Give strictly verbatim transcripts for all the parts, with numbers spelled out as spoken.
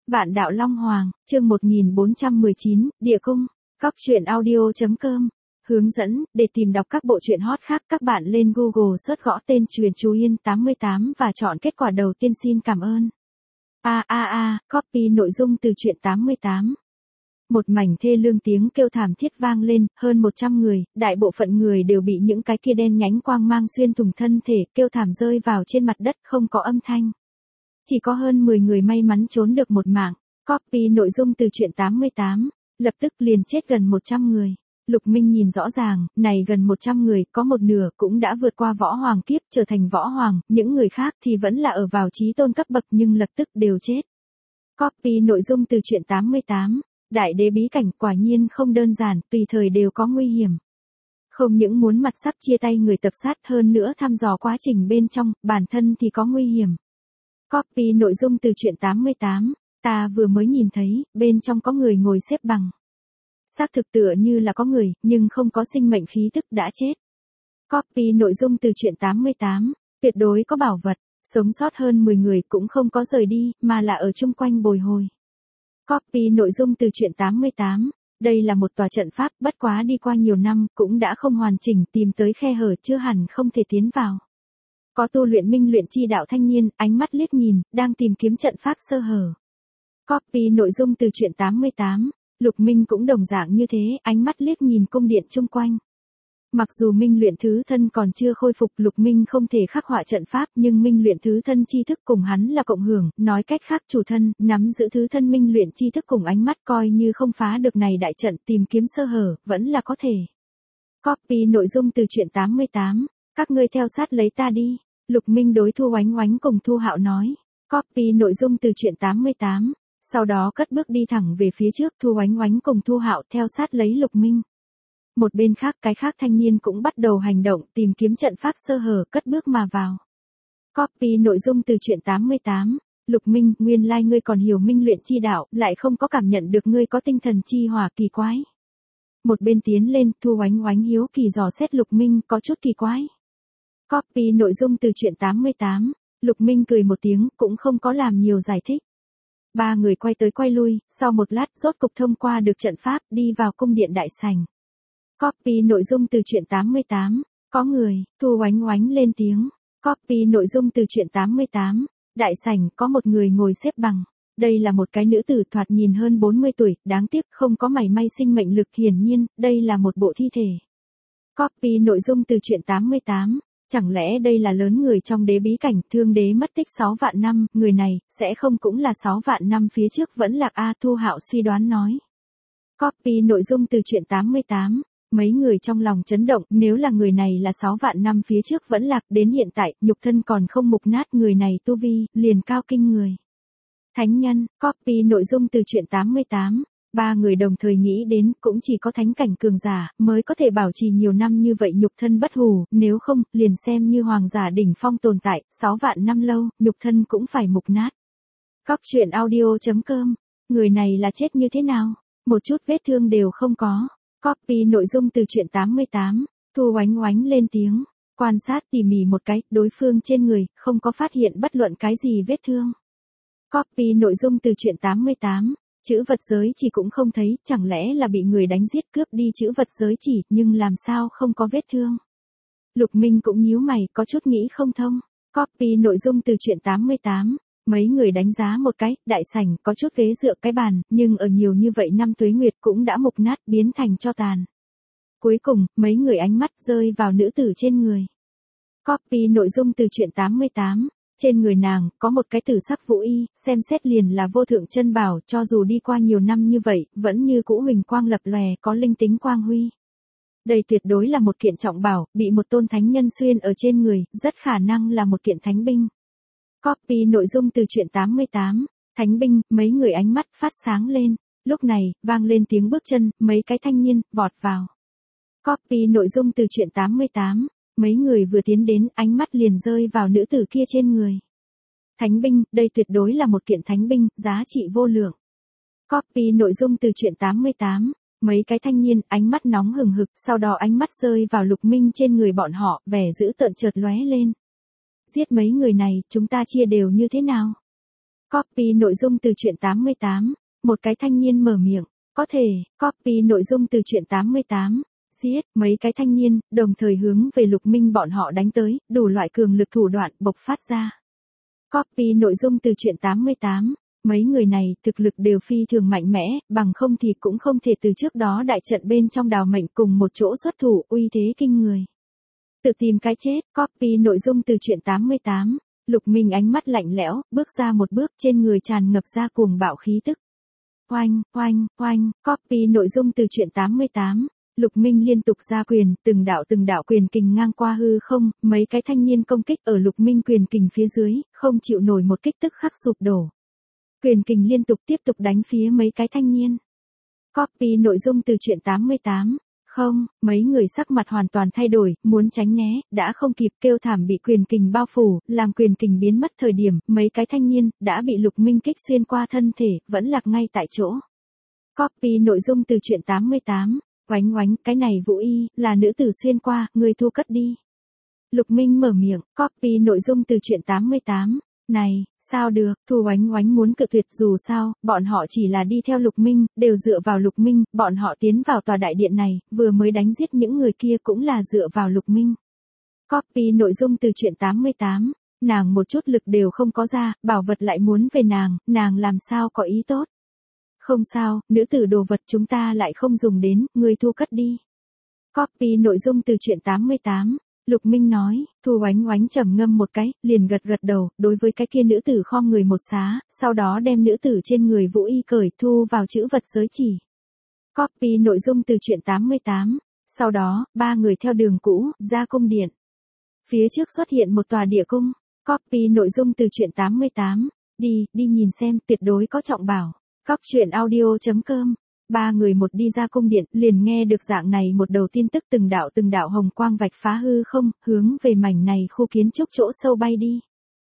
Vạn Đạo Long Hoàng, chương một nghìn bốn trăm mười chín, Địa Cung, Cóc truyện audio chấm com. Hướng dẫn, để tìm đọc các bộ truyện hot khác các bạn lên Google search gõ tên Truyện Chú Yên tám mươi tám và chọn kết quả đầu tiên xin cảm ơn. A a a, copy nội dung từ truyện tám mươi tám. Một mảnh thê lương tiếng kêu thảm thiết vang lên, hơn một trăm người, đại bộ phận người đều bị những cái kia đen nhánh quang mang xuyên thủng thân thể, kêu thảm rơi vào trên mặt đất không có âm thanh. Chỉ có hơn mười người may mắn trốn được một mạng. Copy nội dung từ truyện tám mươi tám. Lập tức liền chết gần một trăm người. Lục Minh nhìn rõ ràng, này gần một trăm người, có một nửa cũng đã vượt qua võ hoàng kiếp trở thành võ hoàng, những người khác thì vẫn là ở vào chí tôn cấp bậc nhưng lập tức đều chết. Copy nội dung từ truyện tám mươi tám. Đại đế bí cảnh quả nhiên không đơn giản, tùy thời đều có nguy hiểm. Không những muốn mặt sắp chia tay người tập sát hơn nữa thăm dò quá trình bên trong, bản thân thì có nguy hiểm. Copy nội dung từ truyện tám mươi tám. Ta vừa mới nhìn thấy, bên trong có người ngồi xếp bằng. Xác thực tựa như là có người, nhưng không có sinh mệnh khí tức đã chết. Copy nội dung từ truyện tám mươi tám. Tuyệt đối có bảo vật, sống sót hơn mười người cũng không có rời đi, mà là ở chung quanh bồi hồi. Copy nội dung từ truyện tám mươi tám. Đây là một tòa trận pháp, bất quá đi qua nhiều năm, cũng đã không hoàn chỉnh, tìm tới khe hở chưa hẳn không thể tiến vào. Có tu luyện minh luyện chi đạo thanh niên, ánh mắt liếc nhìn, đang tìm kiếm trận pháp sơ hở. Copy nội dung từ truyện tám mươi tám. Lục Minh cũng đồng dạng như thế, ánh mắt liếc nhìn cung điện chung quanh. Mặc dù minh luyện thứ thân còn chưa khôi phục, Lục Minh không thể khắc họa trận pháp, nhưng minh luyện thứ thân chi thức cùng hắn là cộng hưởng, nói cách khác chủ thân, nắm giữ thứ thân minh luyện chi thức cùng ánh mắt coi như không phá được này đại trận tìm kiếm sơ hở, vẫn là có thể. Copy nội dung từ truyện tám mươi tám. Các ngươi theo sát lấy ta đi. Lục Minh đối Thu Oánh Oánh cùng Thu Hạo nói. Copy nội dung từ truyện tám mươi tám. Sau đó cất bước đi thẳng về phía trước, Thu Oánh Oánh cùng Thu Hạo theo sát lấy Lục Minh. Một bên khác cái khác thanh niên cũng bắt đầu hành động tìm kiếm trận pháp sơ hở cất bước mà vào. Copy nội dung từ truyện tám mươi tám. Lục Minh, nguyên lai ngươi còn hiểu minh luyện chi đạo, lại không có cảm nhận được ngươi có tinh thần chi hỏa kỳ quái. Một bên tiến lên, Thu Oánh Oánh hiếu kỳ dò xét Lục Minh có chút kỳ quái. Copy nội dung từ truyện tám mươi tám. Lục Minh cười một tiếng, cũng không có làm nhiều giải thích. Ba người quay tới quay lui, sau một lát rốt cục thông qua được trận pháp, đi vào cung điện đại sảnh. Copy nội dung từ truyện tám mươi tám. Có người, Thu Oánh Oánh lên tiếng. Copy nội dung từ truyện tám mươi tám. Đại sảnh có một người ngồi xếp bằng. Đây là một cái nữ tử thoạt nhìn hơn bốn mươi tuổi, đáng tiếc không có mảy may sinh mệnh lực, hiển nhiên, đây là một bộ thi thể. Copy nội dung từ truyện tám mươi tám. Chẳng lẽ đây là lớn người trong đế bí cảnh, thương đế mất tích sáu vạn năm, người này, sẽ không cũng là sáu vạn năm phía trước vẫn lạc A Thu Hạo suy đoán nói. Copy nội dung từ truyện tám mươi tám. Mấy người trong lòng chấn động, nếu là người này là sáu vạn năm phía trước vẫn lạc, đến hiện tại, nhục thân còn không mục nát, người này tu vi, liền cao kinh người. Thánh nhân, copy nội dung từ truyện tám mươi tám. Ba người đồng thời nghĩ đến, cũng chỉ có thánh cảnh cường giả, mới có thể bảo trì nhiều năm như vậy nhục thân bất hủ, nếu không, liền xem như hoàng giả đỉnh phong tồn tại, sáu vạn năm lâu, nhục thân cũng phải mục nát. Cóc truyện audio chấm com. Người này là chết như thế nào? Một chút vết thương đều không có. Copy nội dung từ truyện tám mươi tám. Thu Oánh Oánh lên tiếng. Quan sát tỉ mỉ một cái, đối phương trên người, không có phát hiện bất luận cái gì vết thương. Copy nội dung từ truyện tám mươi tám. Chữ vật giới chỉ cũng không thấy, chẳng lẽ là bị người đánh giết cướp đi chữ vật giới chỉ, nhưng làm sao không có vết thương. Lục Minh cũng nhíu mày, có chút nghĩ không thông. Copy nội dung từ truyện tám mươi tám. Mấy người đánh giá một cái, đại sảnh có chút ghế dựa cái bàn, nhưng ở nhiều như vậy năm tuế nguyệt cũng đã mục nát biến thành tro tàn. Cuối cùng, mấy người ánh mắt rơi vào nữ tử trên người. Copy nội dung từ truyện tám mươi tám. Trên người nàng, có một cái tử sắc vũ y, xem xét liền là vô thượng chân bảo, cho dù đi qua nhiều năm như vậy, vẫn như cũ huỳnh quang lập lòe, có linh tính quang huy. Đây tuyệt đối là một kiện trọng bảo, bị một tôn thánh nhân xuyên ở trên người, rất khả năng là một kiện thánh binh. Copy nội dung từ truyện tám mươi tám. Thánh binh, mấy người ánh mắt phát sáng lên. Lúc này, vang lên tiếng bước chân, mấy cái thanh niên, vọt vào. Copy nội dung từ truyện tám mươi tám. Mấy người vừa tiến đến, ánh mắt liền rơi vào nữ tử kia trên người. Thánh binh, đây tuyệt đối là một kiện thánh binh, giá trị vô lượng. Copy nội dung từ truyện tám mươi tám. Mấy cái thanh niên, ánh mắt nóng hừng hực, sau đó ánh mắt rơi vào Lục Minh trên người bọn họ, vẻ dữ tợn chợt lóe lên. Giết mấy người này, chúng ta chia đều như thế nào? Copy nội dung từ truyện tám mươi tám. Một cái thanh niên mở miệng. Có thể, copy nội dung từ truyện tám mươi tám. Giết, mấy cái thanh niên, đồng thời hướng về Lục Minh bọn họ đánh tới, đủ loại cường lực thủ đoạn bộc phát ra. Copy nội dung từ truyện tám mươi tám. Mấy người này thực lực đều phi thường mạnh mẽ, bằng không thì cũng không thể từ trước đó đại trận bên trong đào mệnh cùng một chỗ xuất thủ, uy thế kinh người. Tự tìm cái chết, copy nội dung từ truyện tám mươi tám. Lục Minh ánh mắt lạnh lẽo, bước ra một bước, trên người tràn ngập ra cuồng bạo khí tức. Oanh, oanh, oanh, copy nội dung từ truyện tám mươi tám. Lục Minh liên tục ra quyền, từng đạo từng đạo quyền kình ngang qua hư không, mấy cái thanh niên công kích ở Lục Minh quyền kình phía dưới, không chịu nổi một kích tức khắc sụp đổ. Quyền kình liên tục tiếp tục đánh phía mấy cái thanh niên. Copy nội dung từ truyện tám mươi tám. Không, mấy người sắc mặt hoàn toàn thay đổi, muốn tránh né, đã không kịp, kêu thảm bị quyền kình bao phủ, làm quyền kình biến mất thời điểm, mấy cái thanh niên, đã bị Lục Minh kích xuyên qua thân thể, vẫn lạc ngay tại chỗ. Copy nội dung từ truyện tám mươi tám. Oánh oánh, cái này Vũ Y, là nữ tử xuyên qua, người thu cất đi. Lục Minh mở miệng, copy nội dung từ truyện tám mươi tám. Này, sao được, Thu Oánh Oánh muốn cự tuyệt, dù sao, bọn họ chỉ là đi theo Lục Minh, đều dựa vào Lục Minh, bọn họ tiến vào tòa đại điện này, vừa mới đánh giết những người kia cũng là dựa vào Lục Minh. Copy nội dung từ truyện tám mươi tám. Nàng một chút lực đều không có ra, bảo vật lại muốn về nàng, nàng làm sao có ý tốt. Không sao, nữ tử đồ vật chúng ta lại không dùng đến, người thu cất đi. Copy nội dung từ truyện tám mươi tám. Lục Minh nói, Thu Oánh Oánh trầm ngâm một cái, liền gật gật đầu, đối với cái kia nữ tử khom người một xá, sau đó đem nữ tử trên người Vũ Y cởi, thu vào chữ vật giới chỉ. Copy nội dung từ truyện tám mươi tám. Sau đó, ba người theo đường cũ, ra cung điện. Phía trước xuất hiện một tòa địa cung. Copy nội dung từ truyện tám mươi tám. Đi, đi nhìn xem, tuyệt đối có trọng bảo. Cóc truyện audio chấm com. Ba người một đi ra cung điện, liền nghe được dạng này một đầu tin tức, từng đạo từng đạo hồng quang vạch phá hư không, hướng về mảnh này khu kiến trúc chỗ sâu bay đi.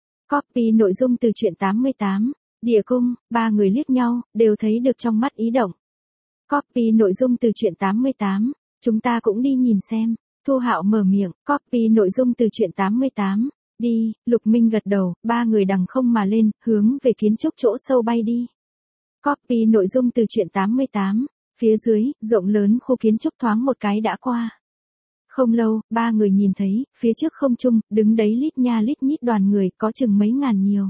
Copy nội dung từ truyện tám mươi tám. Địa cung, ba người liếc nhau, đều thấy được trong mắt ý động. Copy nội dung từ truyện tám mươi tám. Chúng ta cũng đi nhìn xem. Thu Hạo mở miệng, copy nội dung từ truyện tám mươi tám. Đi, Lục Minh gật đầu, ba người đằng không mà lên, hướng về kiến trúc chỗ sâu bay đi. Copy nội dung từ truyện tám mươi tám. Phía dưới, rộng lớn khu kiến trúc thoáng một cái đã qua. Không lâu, ba người nhìn thấy, phía trước không trung, đứng đấy lít nha lít nhít đoàn người, có chừng mấy ngàn nhiều.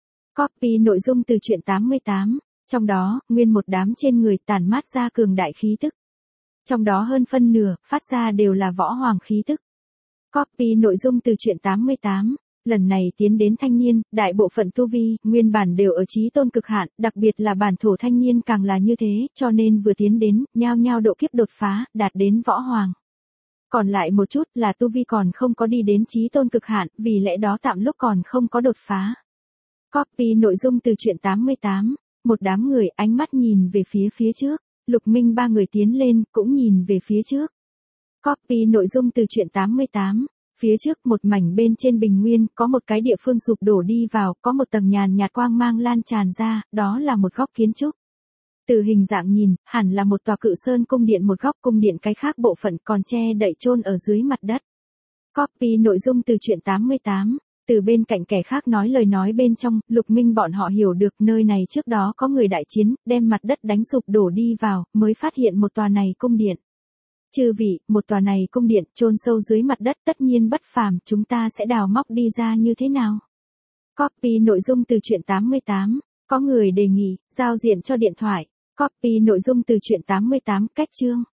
Copy nội dung từ truyện tám mươi tám. Trong đó, nguyên một đám trên người tản mát ra cường đại khí tức. Trong đó hơn phân nửa, phát ra đều là võ hoàng khí tức. Copy nội dung từ truyện tám mươi tám. Lần này tiến đến thanh niên, đại bộ phận tu vi, nguyên bản đều ở chí tôn cực hạn, đặc biệt là bản thổ thanh niên càng là như thế, cho nên vừa tiến đến, nhao nhao độ kiếp đột phá, đạt đến võ hoàng. Còn lại một chút là tu vi còn không có đi đến chí tôn cực hạn, vì lẽ đó tạm lúc còn không có đột phá. Copy nội dung từ truyện tám mươi tám. Một đám người ánh mắt nhìn về phía phía trước, Lục Minh ba người tiến lên, cũng nhìn về phía trước. Copy nội dung từ truyện tám mươi tám. Phía trước một mảnh bên trên bình nguyên, có một cái địa phương sụp đổ đi vào, có một tầng nhàn nhạt quang mang lan tràn ra, đó là một góc kiến trúc. Từ hình dạng nhìn, hẳn là một tòa cự sơn cung điện, một góc cung điện cái khác bộ phận còn che đậy chôn ở dưới mặt đất. Copy nội dung từ truyện tám mươi tám. Từ bên cạnh kẻ khác nói lời nói bên trong, Lục Minh bọn họ hiểu được nơi này trước đó có người đại chiến, đem mặt đất đánh sụp đổ đi vào, mới phát hiện một tòa này cung điện. Chư vị, một tòa này cung điện chôn sâu dưới mặt đất tất nhiên bất phàm, chúng ta sẽ đào móc đi ra như thế nào? Copy nội dung từ truyện tám mươi tám. Có người đề nghị, giao diện cho điện thoại. Copy nội dung từ truyện tám mươi tám, cách chương.